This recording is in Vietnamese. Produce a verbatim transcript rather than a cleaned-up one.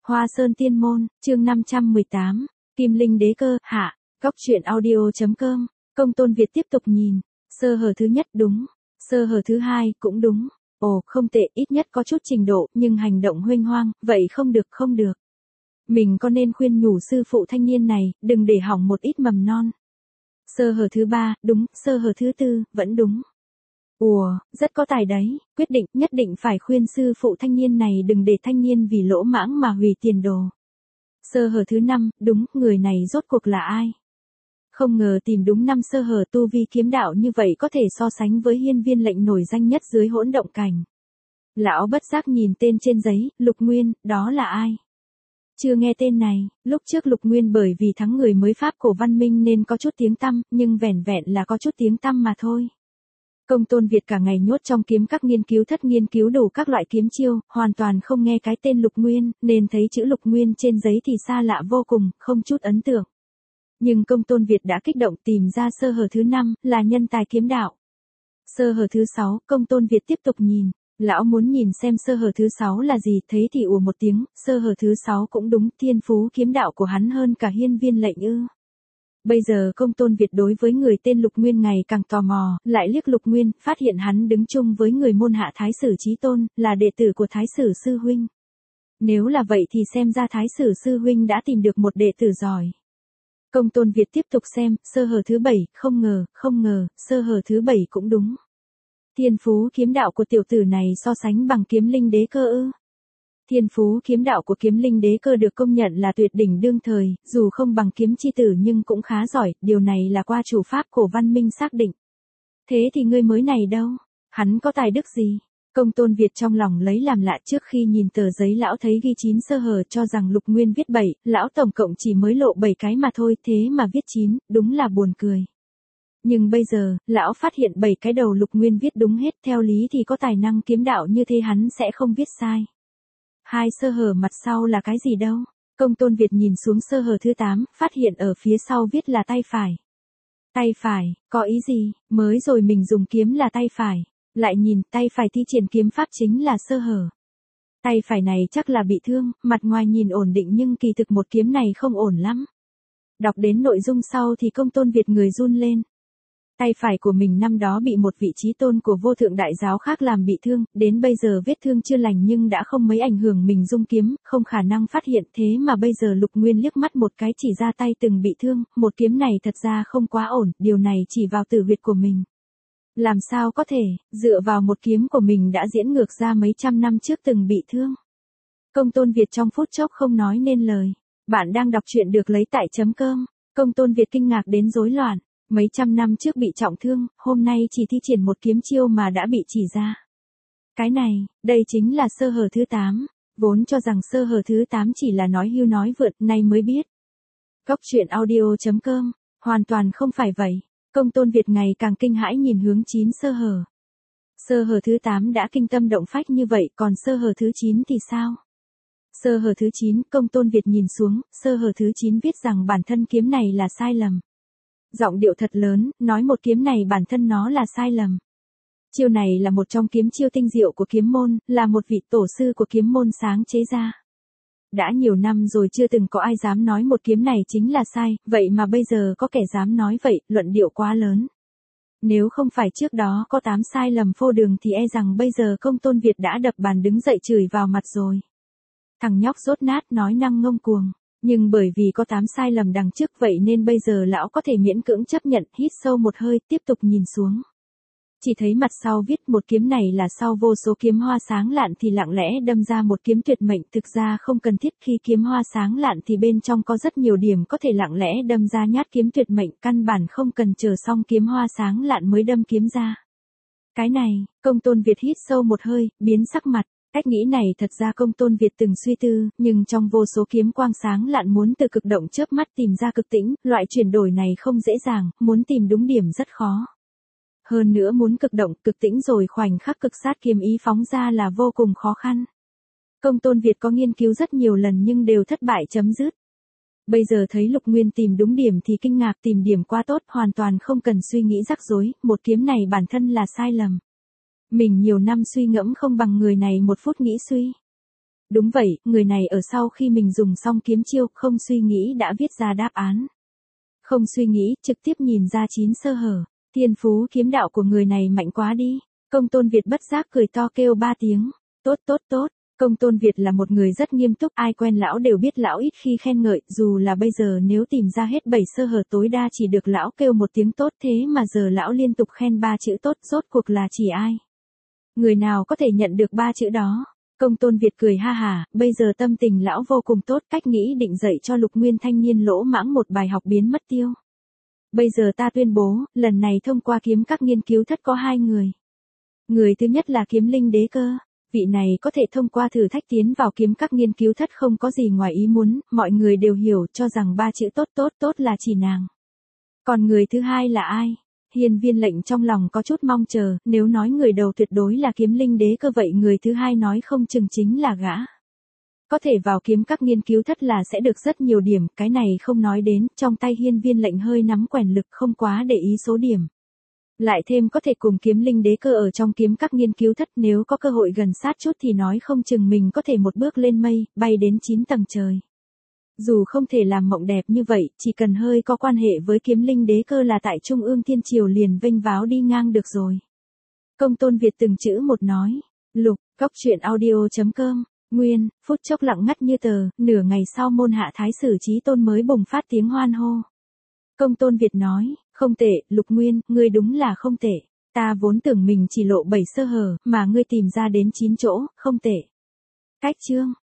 Hoa Sơn Tiên Môn, chương năm trăm mười tám, Kim Linh Đế Cơ, hạ, Góc truyện audio.com, Công Tôn Việt tiếp tục nhìn, sơ hở thứ nhất đúng, sơ hở thứ hai cũng đúng, ồ không tệ, ít nhất có chút trình độ, nhưng hành động huênh hoang, vậy không được không được. Mình có nên khuyên nhủ sư phụ thanh niên này, đừng để hỏng một ít mầm non. Sơ hở thứ ba, đúng, sơ hở thứ tư, vẫn đúng. Ủa, rất có tài đấy, quyết định, nhất định phải khuyên sư phụ thanh niên này đừng để thanh niên vì lỗ mãng mà hủy tiền đồ. Sơ hở thứ năm, đúng, người này rốt cuộc là ai? Không ngờ tìm đúng năm sơ hở tu vi kiếm đạo như vậy có thể so sánh với hiên viên lệnh nổi danh nhất dưới hỗn động cảnh. Lão bất giác nhìn tên trên giấy, Lục Nguyên, đó là ai? Chưa nghe tên này, lúc trước Lục Nguyên bởi vì thắng người mới Pháp cổ văn minh nên có chút tiếng tăm, nhưng vẻn vẹn là có chút tiếng tăm mà thôi. Công Tôn Việt cả ngày nhốt trong kiếm các nghiên cứu thất nghiên cứu đủ các loại kiếm chiêu, hoàn toàn không nghe cái tên Lục Nguyên, nên thấy chữ Lục Nguyên trên giấy thì xa lạ vô cùng, không chút ấn tượng. Nhưng Công Tôn Việt đã kích động tìm ra sơ hở thứ năm, là nhân tài kiếm đạo. Sơ hở thứ sáu, Công Tôn Việt tiếp tục nhìn, lão muốn nhìn xem sơ hở thứ sáu là gì, thấy thì ùa một tiếng, sơ hở thứ sáu cũng đúng, thiên phú kiếm đạo của hắn hơn cả hiên viên lệnh ư. Bây giờ Công Tôn Việt đối với người tên Lục Nguyên ngày càng tò mò, lại liếc Lục Nguyên, phát hiện hắn đứng chung với người môn hạ Thái Sử Chí Tôn, là đệ tử của Thái Sử Sư Huynh. Nếu là vậy thì xem ra Thái Sử Sư Huynh đã tìm được một đệ tử giỏi. Công Tôn Việt tiếp tục xem, sơ hở thứ bảy, không ngờ, không ngờ, sơ hở thứ bảy cũng đúng. Thiên phú kiếm đạo của tiểu tử này so sánh bằng Kiếm Linh Đế Cơ ư? Thiên phú kiếm đạo của Kiếm Linh Đế Cơ được công nhận là tuyệt đỉnh đương thời, dù không bằng kiếm chi tử nhưng cũng khá giỏi, điều này là qua chủ pháp cổ văn minh xác định. Thế thì ngươi mới này đâu? Hắn có tài đức gì? Công Tôn Việt trong lòng lấy làm lạ, trước khi nhìn tờ giấy lão thấy ghi chín sơ hở cho rằng Lục Nguyên viết bảy, lão tổng cộng chỉ mới lộ bảy cái mà thôi, thế mà viết chín, đúng là buồn cười. Nhưng bây giờ, lão phát hiện bảy cái đầu Lục Nguyên viết đúng hết, theo lý thì có tài năng kiếm đạo như thế hắn sẽ không viết sai. Hai sơ hở mặt sau là cái gì đâu? Công Tôn Việt nhìn xuống sơ hở thứ tám, phát hiện ở phía sau viết là tay phải. Tay phải, có ý gì? Mới rồi mình dùng kiếm là tay phải. Lại nhìn, tay phải thi triển kiếm pháp chính là sơ hở. Tay phải này chắc là bị thương, mặt ngoài nhìn ổn định nhưng kỳ thực một kiếm này không ổn lắm. Đọc đến nội dung sau thì Công Tôn Việt người run lên. Tay phải của mình năm đó bị một vị chí tôn của vô thượng đại giáo khác làm bị thương, đến bây giờ vết thương chưa lành nhưng đã không mấy ảnh hưởng mình dung kiếm, không khả năng phát hiện, thế mà bây giờ Lục Nguyên liếc mắt một cái chỉ ra tay từng bị thương, một kiếm này thật ra không quá ổn, điều này chỉ vào tử huyệt của mình. Làm sao có thể, dựa vào một kiếm của mình đã diễn ngược ra mấy trăm năm trước từng bị thương. Công Tôn Việt trong phút chốc không nói nên lời. Bạn đang đọc truyện được lấy tại chấm cơm. Công Tôn Việt kinh ngạc đến rối loạn. Mấy trăm năm trước bị trọng thương, hôm nay chỉ thi triển một kiếm chiêu mà đã bị chỉ ra. Cái này, đây chính là sơ hở thứ tám. Vốn cho rằng sơ hở thứ tám chỉ là nói hưu nói vượt, nay mới biết. Góc truyện audio.com, hoàn toàn không phải vậy. Công Tôn Việt ngày càng kinh hãi nhìn hướng chín sơ hở. Sơ hở thứ tám đã kinh tâm động phách như vậy, còn sơ hở thứ chín thì sao? Sơ hở thứ chín, Công Tôn Việt nhìn xuống, sơ hở thứ chín viết rằng bản thân kiếm này là sai lầm. Giọng điệu thật lớn, nói một kiếm này bản thân nó là sai lầm. Chiêu này là một trong kiếm chiêu tinh diệu của kiếm môn, là một vị tổ sư của kiếm môn sáng chế ra. Đã nhiều năm rồi chưa từng có ai dám nói một kiếm này chính là sai, vậy mà bây giờ có kẻ dám nói vậy, luận điệu quá lớn. Nếu không phải trước đó có tám sai lầm phô đường thì e rằng bây giờ Công Tôn Việt đã đập bàn đứng dậy chửi vào mặt rồi. Thằng nhóc dốt nát nói năng ngông cuồng. Nhưng bởi vì có tám sai lầm đằng trước vậy nên bây giờ lão có thể miễn cưỡng chấp nhận, hít sâu một hơi, tiếp tục nhìn xuống. Chỉ thấy mặt sau viết một kiếm này là sau vô số kiếm hoa sáng lạn thì lặng lẽ đâm ra một kiếm tuyệt mệnh, thực ra không cần thiết, khi kiếm hoa sáng lạn thì bên trong có rất nhiều điểm có thể lặng lẽ đâm ra nhát kiếm tuyệt mệnh, căn bản không cần chờ xong kiếm hoa sáng lạn mới đâm kiếm ra. Cái này, Công Tôn Việt hít sâu một hơi, biến sắc mặt. Cách nghĩ này thật ra Công Tôn Việt từng suy tư, nhưng trong vô số kiếm quang sáng lạn muốn từ cực động chớp mắt tìm ra cực tĩnh, loại chuyển đổi này không dễ dàng, muốn tìm đúng điểm rất khó. Hơn nữa muốn cực động, cực tĩnh rồi khoảnh khắc cực sát kiếm ý phóng ra là vô cùng khó khăn. Công Tôn Việt có nghiên cứu rất nhiều lần nhưng đều thất bại chấm dứt. Bây giờ thấy Lục Nguyên tìm đúng điểm thì kinh ngạc, tìm điểm quá tốt, hoàn toàn không cần suy nghĩ rắc rối, một kiếm này bản thân là sai lầm. Mình nhiều năm suy ngẫm không bằng người này một phút nghĩ suy. Đúng vậy, người này ở sau khi mình dùng xong kiếm chiêu, không suy nghĩ đã viết ra đáp án. Không suy nghĩ, trực tiếp nhìn ra chín sơ hở. Thiên phú kiếm đạo của người này mạnh quá đi. Công Tôn Việt bất giác cười to kêu ba tiếng. Tốt tốt tốt. Công Tôn Việt là một người rất nghiêm túc, ai quen lão đều biết lão ít khi khen ngợi, dù là bây giờ nếu tìm ra hết bảy sơ hở tối đa chỉ được lão kêu một tiếng tốt, thế mà giờ lão liên tục khen ba chữ tốt, rốt cuộc là chỉ ai? Người nào có thể nhận được ba chữ đó? Công Tôn Việt cười ha hả, bây giờ tâm tình lão vô cùng tốt, cách nghĩ định dạy cho Lục Nguyên thanh niên lỗ mãng một bài học biến mất tiêu. Bây giờ ta tuyên bố, lần này thông qua kiếm các nghiên cứu thất có hai người. Người thứ nhất là Kiếm Linh Đế Cơ. Vị này có thể thông qua thử thách tiến vào kiếm các nghiên cứu thất không có gì ngoài ý muốn, mọi người đều hiểu cho rằng ba chữ tốt tốt tốt là chỉ nàng. Còn người thứ hai là ai? Hiên Viên Lệnh trong lòng có chút mong chờ, nếu nói người đầu tuyệt đối là Kiếm Linh Đế Cơ vậy người thứ hai nói không chừng chính là gã. Có thể vào kiếm các nghiên cứu thất là sẽ được rất nhiều điểm, cái này không nói đến, trong tay Hiên Viên Lệnh hơi nắm quèn lực không quá để ý số điểm. Lại thêm có thể cùng Kiếm Linh Đế Cơ ở trong kiếm các nghiên cứu thất, nếu có cơ hội gần sát chút thì nói không chừng mình có thể một bước lên mây, bay đến chín tầng trời. Dù không thể làm mộng đẹp như vậy, chỉ cần hơi có quan hệ với Kiếm Linh Đế Cơ là tại Trung ương Thiên Triều liền vênh váo đi ngang được rồi. Công Tôn Việt từng chữ một nói. Lục, góc truyện audio chấm com. Nguyên, phút chốc lặng ngắt như tờ, nửa ngày sau môn hạ thái sử Chí Tôn mới bùng phát tiếng hoan hô. Công Tôn Việt nói, không tệ, Lục Nguyên, ngươi đúng là không tệ. Ta vốn tưởng mình chỉ lộ bảy sơ hở, mà ngươi tìm ra đến chín chỗ, không tệ. Cách chương.